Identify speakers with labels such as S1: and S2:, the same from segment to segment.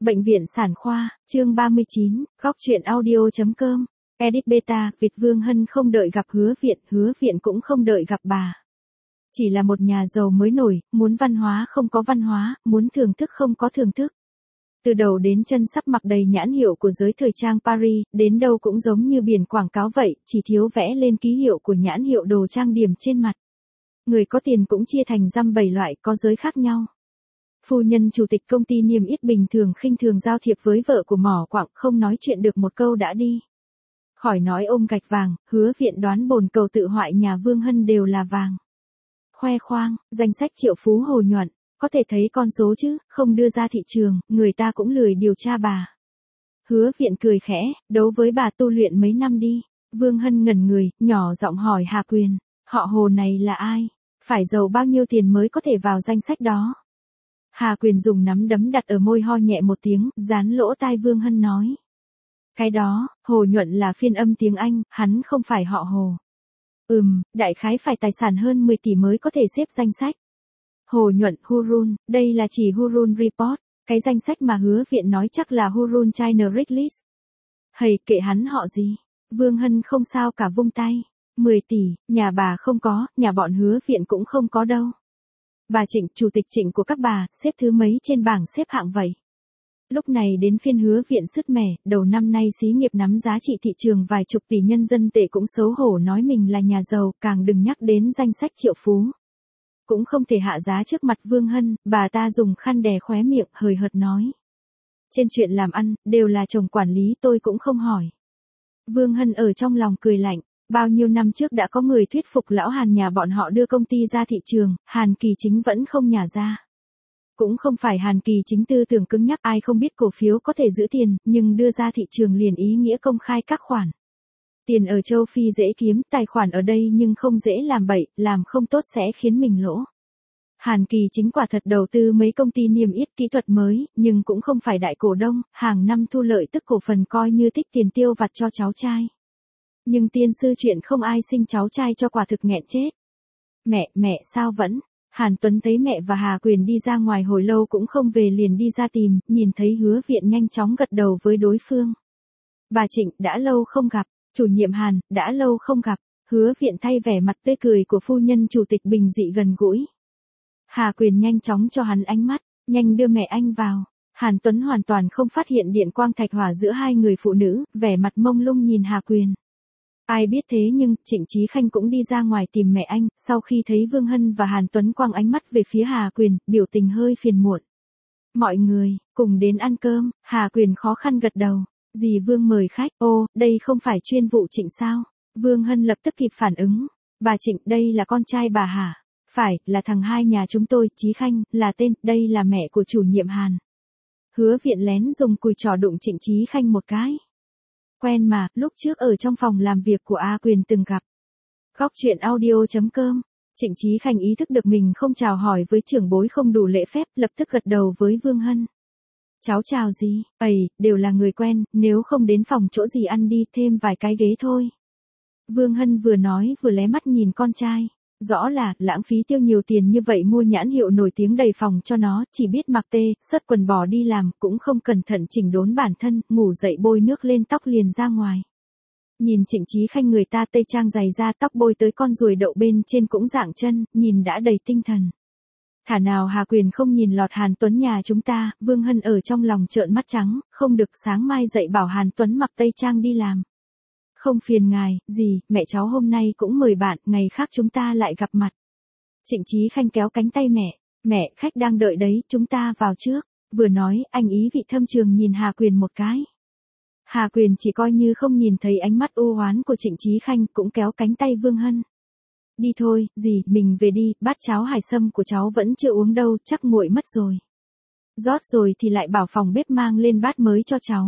S1: Bệnh viện sản khoa, chương 39, góc truyện audio.com, edit beta, Việt Vương Hân không đợi gặp Hứa Viện cũng không đợi gặp bà. Chỉ là một nhà giàu mới nổi, muốn văn hóa không có văn hóa, muốn thưởng thức không có thưởng thức. Từ đầu đến chân sắp mặc đầy nhãn hiệu của giới thời trang Paris, đến đâu cũng giống như biển quảng cáo vậy, chỉ thiếu vẽ lên ký hiệu của nhãn hiệu đồ trang điểm trên mặt. Người có tiền cũng chia thành dăm bảy loại có giới khác nhau. Phu nhân chủ tịch công ty niêm yết bình thường khinh thường giao thiệp với vợ của Mỏ Quặng, không nói chuyện được một câu đã đi. Khỏi nói ôm gạch vàng, Hứa Viện đoán bồn cầu tự hoại nhà Vương Hân đều là vàng. Khoe khoang, danh sách triệu phú Hồ Nhuận, có thể thấy con số chứ, không đưa ra thị trường, người ta cũng lười điều tra bà. Hứa Viện cười khẽ, đấu với bà tu luyện mấy năm đi. Vương Hân ngẩn người, nhỏ giọng hỏi Hà Quyền, họ Hồ này là ai? Phải giàu bao nhiêu tiền mới có thể vào danh sách đó? Hà Quyền dùng nắm đấm đặt ở môi, ho nhẹ một tiếng, dán lỗ tai Vương Hân nói. Cái đó, Hồ Nhuận là phiên âm tiếng Anh, hắn không phải họ Hồ. Đại khái phải tài sản hơn 10 tỷ mới có thể xếp danh sách. Hồ Nhuận, Hurun, đây là chỉ Hurun Report, cái danh sách mà Hứa Viện nói chắc là Hurun China Rich List. Hầy kệ hắn họ gì, Vương Hân không sao cả vung tay. 10 tỷ, nhà bà không có, nhà bọn Hứa Viện cũng không có đâu. Bà Trịnh, chủ tịch Trịnh của các bà, xếp thứ mấy trên bảng xếp hạng vậy? Lúc này đến phiên Hứa Viện sứt mẻ, đầu năm nay xí nghiệp nắm giá trị thị trường vài chục tỷ nhân dân tệ cũng xấu hổ nói mình là nhà giàu, càng đừng nhắc đến danh sách triệu phú. Cũng không thể hạ giá trước mặt Vương Hân, bà ta dùng khăn đè khóe miệng, hời hợt nói. Trên chuyện làm ăn, đều là chồng quản lý, tôi cũng không hỏi. Vương Hân ở trong lòng cười lạnh. Bao nhiêu năm trước đã có người thuyết phục lão Hàn nhà bọn họ đưa công ty ra thị trường, Hàn Kỳ Chính vẫn không nhả ra. Cũng không phải Hàn Kỳ Chính tư tưởng cứng nhắc, ai không biết cổ phiếu có thể giữ tiền, nhưng đưa ra thị trường liền ý nghĩa công khai các khoản. Tiền ở châu Phi dễ kiếm, tài khoản ở đây nhưng không dễ làm bậy, làm không tốt sẽ khiến mình lỗ. Hàn Kỳ Chính quả thật đầu tư mấy công ty niêm yết kỹ thuật mới, nhưng cũng không phải đại cổ đông, hàng năm thu lợi tức cổ phần coi như tích tiền tiêu vặt cho cháu trai. Nhưng tiên sư chuyện không ai sinh cháu trai cho quả thực nghẹn chết. Mẹ sao vẫn? Hàn Tuấn thấy mẹ và Hà Quyền đi ra ngoài hồi lâu cũng không về liền đi ra tìm, nhìn thấy Hứa Viện nhanh chóng gật đầu với đối phương. Bà Trịnh, đã lâu không gặp, chủ nhiệm Hàn, đã lâu không gặp, Hứa Viện thay vẻ mặt tươi cười của phu nhân chủ tịch bình dị gần gũi. Hà Quyền nhanh chóng cho hắn ánh mắt, nhanh đưa mẹ anh vào. Hàn Tuấn hoàn toàn không phát hiện điện quang thạch hỏa giữa hai người phụ nữ, vẻ mặt mông lung nhìn Hà Quyền. Ai biết thế nhưng, Trịnh Chí Khanh cũng đi ra ngoài tìm mẹ anh, sau khi thấy Vương Hân và Hàn Tuấn quăng ánh mắt về phía Hà Quyền, biểu tình hơi phiền muộn. Mọi người, cùng đến ăn cơm, Hà Quyền khó khăn gật đầu. Dì Vương mời khách, ô, đây không phải chuyên vụ Trịnh sao? Vương Hân lập tức kịp phản ứng. Bà Trịnh, đây là con trai bà hả? Phải, là thằng hai nhà chúng tôi, Chí Khanh, là tên, đây là mẹ của chủ nhiệm Hàn. Hứa Viện lén dùng cùi trỏ đụng Trịnh Chí Khanh một cái. Quen mà, lúc trước ở trong phòng làm việc của A Quyền từng gặp. Góc truyện audio.com, Trịnh Chí Khanh ý thức được mình không chào hỏi với trưởng bối không đủ lễ phép, lập tức gật đầu với Vương Hân. Cháu chào gì, đều là người quen, nếu không đến phòng chỗ gì ăn đi, thêm vài cái ghế thôi. Vương Hân vừa nói vừa lé mắt nhìn con trai. Rõ là, lãng phí tiêu nhiều tiền như vậy mua nhãn hiệu nổi tiếng đầy phòng cho nó, chỉ biết mặc tê, sất quần bò đi làm, cũng không cẩn thận chỉnh đốn bản thân, ngủ dậy bôi nước lên tóc liền ra ngoài. Nhìn Trịnh Chí Khanh người ta tây trang dày da, tóc bôi tới con ruồi đậu bên trên cũng dạng chân, nhìn đã đầy tinh thần. Thả nào Hà Quyền không nhìn lọt Hàn Tuấn nhà chúng ta, Vương Hân ở trong lòng trợn mắt trắng, không được, sáng mai dậy bảo Hàn Tuấn mặc tây trang đi làm. Không phiền ngài, gì, mẹ cháu hôm nay cũng mời bạn, ngày khác chúng ta lại gặp mặt. Trịnh Chí Khanh kéo cánh tay mẹ, khách đang đợi đấy, chúng ta vào trước. Vừa nói, anh ý vị thâm trường nhìn Hà Quyền một cái. Hà Quyền chỉ coi như không nhìn thấy ánh mắt u oán của Trịnh Chí Khanh, cũng kéo cánh tay Vương Hân. Đi thôi, dì, mình về đi, bát cháo hải sâm của cháu vẫn chưa uống đâu, chắc nguội mất rồi. Rót rồi thì lại bảo phòng bếp mang lên bát mới cho cháu.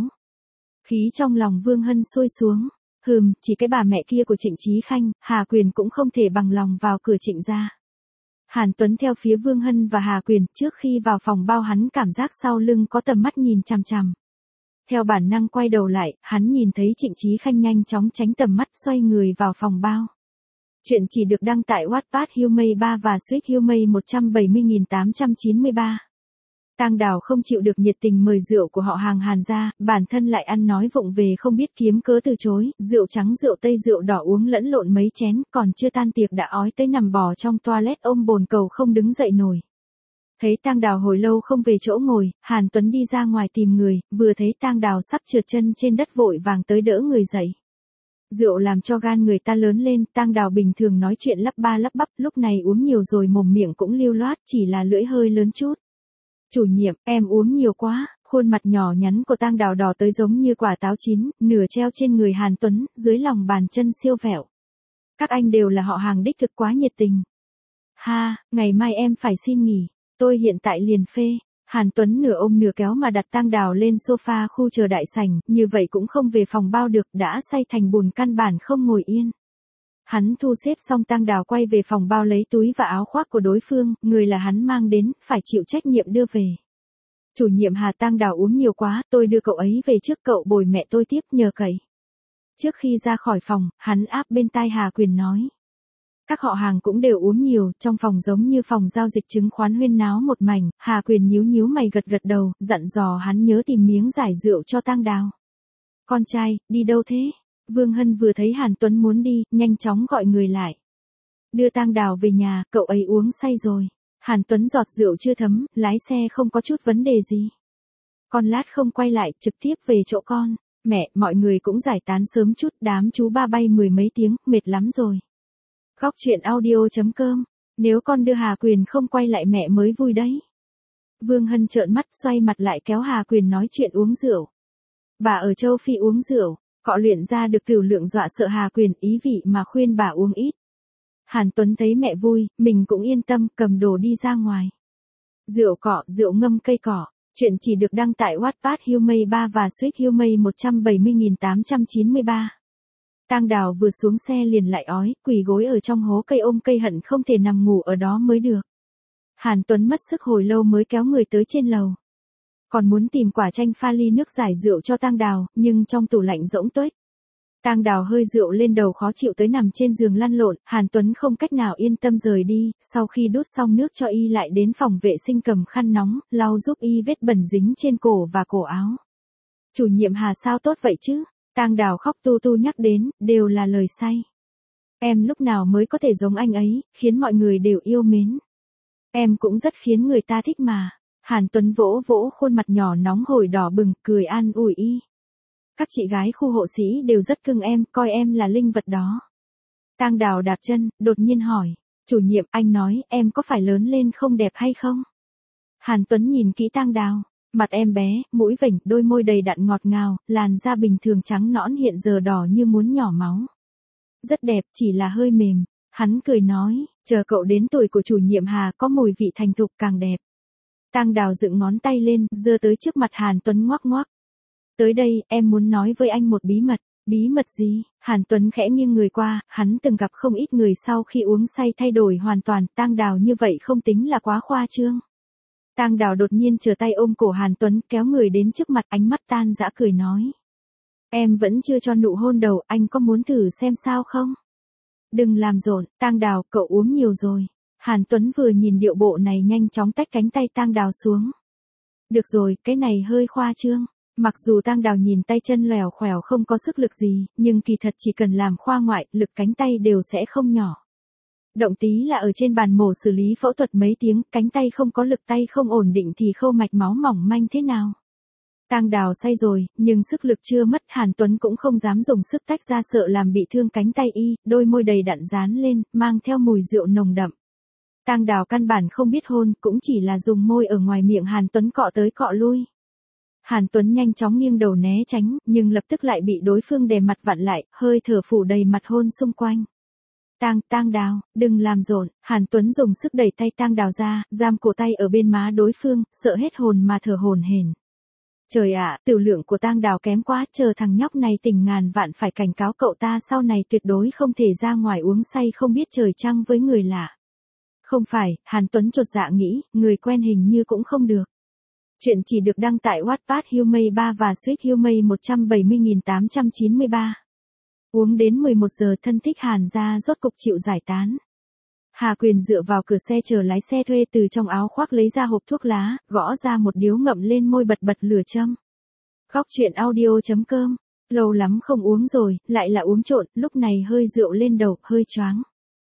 S1: Khí trong lòng Vương Hân sôi xuống. Chỉ cái bà mẹ kia của Trịnh Chí Khanh, Hà Quyền cũng không thể bằng lòng vào cửa Trịnh gia. Hàn Tuấn theo phía Vương Hân và Hà Quyền, trước khi vào phòng bao hắn cảm giác sau lưng có tầm mắt nhìn chằm chằm. Theo bản năng quay đầu lại, hắn nhìn thấy Trịnh Chí Khanh nhanh chóng tránh tầm mắt xoay người vào phòng bao. Chuyện chỉ được đăng tại Wattpad Humay 3 và Sweet Humay 170.893. Tang Đào không chịu được nhiệt tình mời rượu của họ hàng Hàn gia, bản thân lại ăn nói vụng về không biết kiếm cớ từ chối, rượu trắng rượu tây rượu đỏ uống lẫn lộn mấy chén, còn chưa tan tiệc đã ói tới nằm bò trong toilet ôm bồn cầu không đứng dậy nổi. Thấy Tang Đào hồi lâu không về chỗ ngồi, Hàn Tuấn đi ra ngoài tìm người, vừa thấy Tang Đào sắp trượt chân trên đất vội vàng tới đỡ người dậy. Rượu làm cho gan người ta lớn lên, Tang Đào bình thường nói chuyện lắp ba lắp bắp, lúc này uống nhiều rồi mồm miệng cũng lưu loát, chỉ là lưỡi hơi lớn chút. Chủ nhiệm, em uống nhiều quá, khuôn mặt nhỏ nhắn của Tang Đào đỏ tới giống như quả táo chín, nửa treo trên người Hàn Tuấn, dưới lòng bàn chân siêu vẹo. Các anh đều là họ hàng đích thực quá nhiệt tình. Ha, ngày mai em phải xin nghỉ, tôi hiện tại liền phê. Hàn Tuấn nửa ôm nửa kéo mà đặt Tang Đào lên sofa khu chờ đại sảnh, như vậy cũng không về phòng bao được, đã say thành bùn căn bản không ngồi yên. Hắn thu xếp xong Tang Đào quay về phòng bao lấy túi và áo khoác của đối phương, người là hắn mang đến, phải chịu trách nhiệm đưa về. Chủ nhiệm Hà, Tang Đào uống nhiều quá, tôi đưa cậu ấy về trước, cậu bồi mẹ tôi tiếp, nhờ cậy. Trước khi ra khỏi phòng, hắn áp bên tai Hà Quyền nói. Các họ hàng cũng đều uống nhiều, trong phòng giống như phòng giao dịch chứng khoán huyên náo một mảnh, Hà Quyền nhíu nhíu mày gật gật đầu, dặn dò hắn nhớ tìm miếng giải rượu cho Tang Đào. Con trai, đi đâu thế? Vương Hân vừa thấy Hàn Tuấn muốn đi, nhanh chóng gọi người lại. Đưa Tang Đào về nhà, cậu ấy uống say rồi. Hàn Tuấn giọt rượu chưa thấm, lái xe không có chút vấn đề gì. Con lát không quay lại, trực tiếp về chỗ con. Mẹ, mọi người cũng giải tán sớm chút, đám chú ba bay 10 mấy tiếng, mệt lắm rồi. Góc chuyện audio.com. Nếu con đưa Hà Quyền không quay lại mẹ mới vui đấy. Vương Hân trợn mắt xoay mặt lại kéo Hà Quyền nói chuyện uống rượu. Bà ở châu Phi uống rượu, cọ luyện ra được tửu lượng dọa sợ Hà Quyền ý vị mà khuyên bà uống ít. Hàn Tuấn thấy mẹ vui, mình cũng yên tâm, cầm đồ đi ra ngoài. Rượu cọ, rượu ngâm cây cỏ. Chuyện chỉ được đăng tại Wattpad Humay 3 và Sweet Humay 170.893. Tang Đào vừa xuống xe liền lại ói, quỳ gối ở trong hố cây ôm cây hận không thể nằm ngủ ở đó mới được. Hàn Tuấn mất sức hồi lâu mới kéo người tới trên lầu. Còn muốn tìm quả chanh pha ly nước giải rượu cho Tang Đào, nhưng trong tủ lạnh rỗng tuếch. Tang Đào hơi rượu lên đầu khó chịu tới nằm trên giường lăn lộn, Hàn Tuấn không cách nào yên tâm rời đi, sau khi đút xong nước cho y lại đến phòng vệ sinh cầm khăn nóng, lau giúp y vết bẩn dính trên cổ và cổ áo. Chủ nhiệm Hà sao tốt vậy chứ? Tang Đào khóc tu tu nhắc đến, đều là lời say. Em lúc nào mới có thể giống anh ấy, khiến mọi người đều yêu mến. Em cũng rất khiến người ta thích mà. Hàn Tuấn vỗ vỗ khuôn mặt nhỏ nóng hổi đỏ bừng, cười an ủi y. Các chị gái khu hộ sĩ đều rất cưng em, coi em là linh vật đó. Tang Đào đạp chân, đột nhiên hỏi. Chủ nhiệm, anh nói, em có phải lớn lên không đẹp hay không? Hàn Tuấn nhìn kỹ Tang Đào. Mặt em bé, mũi vểnh, đôi môi đầy đặn ngọt ngào, làn da bình thường trắng nõn hiện giờ đỏ như muốn nhỏ máu. Rất đẹp, chỉ là hơi mềm. Hắn cười nói, chờ cậu đến tuổi của chủ nhiệm Hà có mùi vị thành thục càng đẹp. Tang Đào dựng ngón tay lên, giơ tới trước mặt Hàn Tuấn ngoắc ngoắc. Tới đây, em muốn nói với anh một bí mật. Bí mật gì? Hàn Tuấn khẽ nghiêng người qua, hắn từng gặp không ít người sau khi uống say thay đổi hoàn toàn, Tang Đào như vậy không tính là quá khoa trương. Tang Đào đột nhiên trở tay ôm cổ Hàn Tuấn kéo người đến trước mặt, ánh mắt tan dã cười nói. Em vẫn chưa cho nụ hôn đầu, anh có muốn thử xem sao không? Đừng làm rộn, Tang Đào, cậu uống nhiều rồi. Hàn Tuấn vừa nhìn điệu bộ này nhanh chóng tách cánh tay Tang Đào xuống. Được rồi, cái này hơi khoa trương. Mặc dù Tang Đào nhìn tay chân lèo khèo không có sức lực gì, nhưng kỳ thật chỉ cần làm khoa ngoại, lực cánh tay đều sẽ không nhỏ. Động tí là ở trên bàn mổ xử lý phẫu thuật mấy tiếng, cánh tay không có lực, tay không ổn định thì khâu mạch máu mỏng manh thế nào. Tang Đào say rồi, nhưng sức lực chưa mất, Hàn Tuấn cũng không dám dùng sức tách ra sợ làm bị thương cánh tay y, đôi môi đầy đặn dán lên, mang theo mùi rượu nồng đậm. Tang Đào căn bản không biết hôn, cũng chỉ là dùng môi ở ngoài miệng Hàn Tuấn cọ tới cọ lui. Hàn Tuấn nhanh chóng nghiêng đầu né tránh, nhưng lập tức lại bị đối phương đè mặt vặn lại, hơi thở phủ đầy mặt hôn xung quanh. Tang Đào, đừng làm rộn. Hàn Tuấn dùng sức đẩy tay Tang Đào ra, giam cổ tay ở bên má đối phương, sợ hết hồn mà thở hổn hển. Trời ạ, tửu lượng của Tang Đào kém quá, chờ thằng nhóc này tỉnh ngàn vạn phải cảnh cáo cậu ta sau này tuyệt đối không thể ra ngoài uống say không biết trời trăng với người lạ. Không phải, Hàn Tuấn chột dạ nghĩ, người quen hình như cũng không được. Chuyện chỉ được đăng tại Wattpad Humay 3 và Sweet Humay 170.893. Uống đến 11 giờ thân thích Hàn gia rốt cục chịu giải tán. Hà Quyền dựa vào cửa xe chờ lái xe thuê, từ trong áo khoác lấy ra hộp thuốc lá, gõ ra một điếu ngậm lên môi, bật lửa châm. Góc chuyện audio.com. Lâu lắm không uống rồi, lại là uống trộn, lúc này hơi rượu lên đầu, hơi choáng.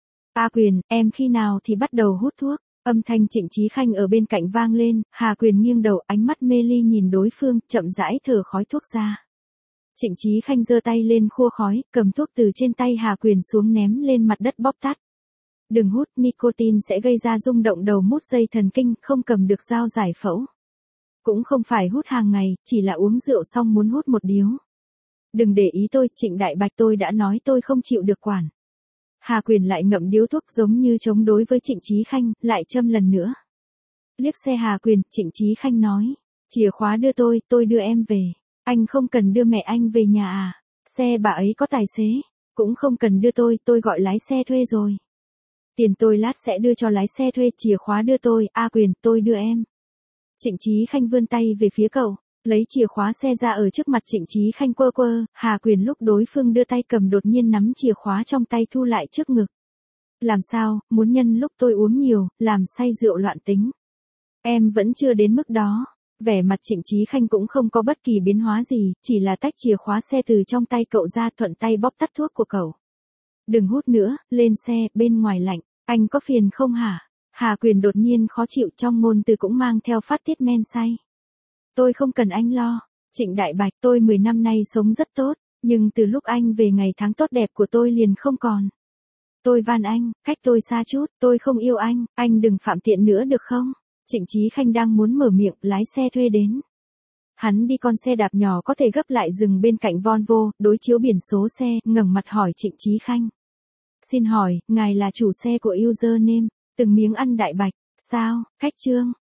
S1: A Quyền, em khi nào thì bắt đầu hút thuốc? Âm thanh Trịnh Chí Khanh ở bên cạnh vang lên, Hà Quyền nghiêng đầu, ánh mắt mê ly nhìn đối phương, chậm rãi thở khói thuốc ra. Trịnh Chí Khanh giơ tay lên khua khói, cầm thuốc từ trên tay Hà Quyền xuống ném lên mặt đất bóp tắt. Đừng hút, nicotine sẽ gây ra rung động đầu mút dây thần kinh, không cầm được dao giải phẫu. Cũng không phải hút hàng ngày, chỉ là uống rượu xong muốn hút một điếu. Đừng để ý tôi, Trịnh Đại Bạch, tôi đã nói tôi không chịu được quản. Hà Quyền lại ngậm điếu thuốc giống như chống đối với Trịnh Chí Khanh, lại châm lần nữa. Liếc xe Hà Quyền, Trịnh Chí Khanh nói, chìa khóa đưa tôi đưa em về. Anh không cần đưa mẹ anh về nhà à? Xe bà ấy có tài xế. Cũng không cần đưa tôi gọi lái xe thuê rồi. Tiền tôi lát sẽ đưa cho lái xe thuê, chìa khóa đưa tôi, A Quyền, tôi đưa em. Trịnh Chí Khanh vươn tay về phía cậu, lấy chìa khóa xe ra ở trước mặt Trịnh Chí Khanh quơ quơ, Hà Quyền lúc đối phương đưa tay cầm đột nhiên nắm chìa khóa trong tay thu lại trước ngực. Làm sao, muốn nhân lúc tôi uống nhiều, làm say rượu loạn tính. Em vẫn chưa đến mức đó. Vẻ mặt Trịnh Chí Khanh cũng không có bất kỳ biến hóa gì, chỉ là tách chìa khóa xe từ trong tay cậu ra, thuận tay bóp tắt thuốc của cậu. Đừng hút nữa, lên xe, bên ngoài lạnh, anh có phiền không hả? Hà Quyền đột nhiên khó chịu, trong ngôn từ cũng mang theo phát tiết men say. Tôi không cần anh lo, Trịnh Đại Bạch, tôi 10 năm nay sống rất tốt, nhưng từ lúc anh về ngày tháng tốt đẹp của tôi liền không còn. Tôi van anh, cách tôi xa chút, tôi không yêu anh đừng phạm tiện nữa được không? Trịnh Chí Khanh đang muốn mở miệng, lái xe thuê đến. Hắn đi con xe đạp nhỏ có thể gấp lại dừng bên cạnh Volvo, đối chiếu biển số xe, ngẩng mặt hỏi Trịnh Chí Khanh. Xin hỏi, ngài là chủ xe của username, từng miếng ăn Đại Bạch, sao, khách trương,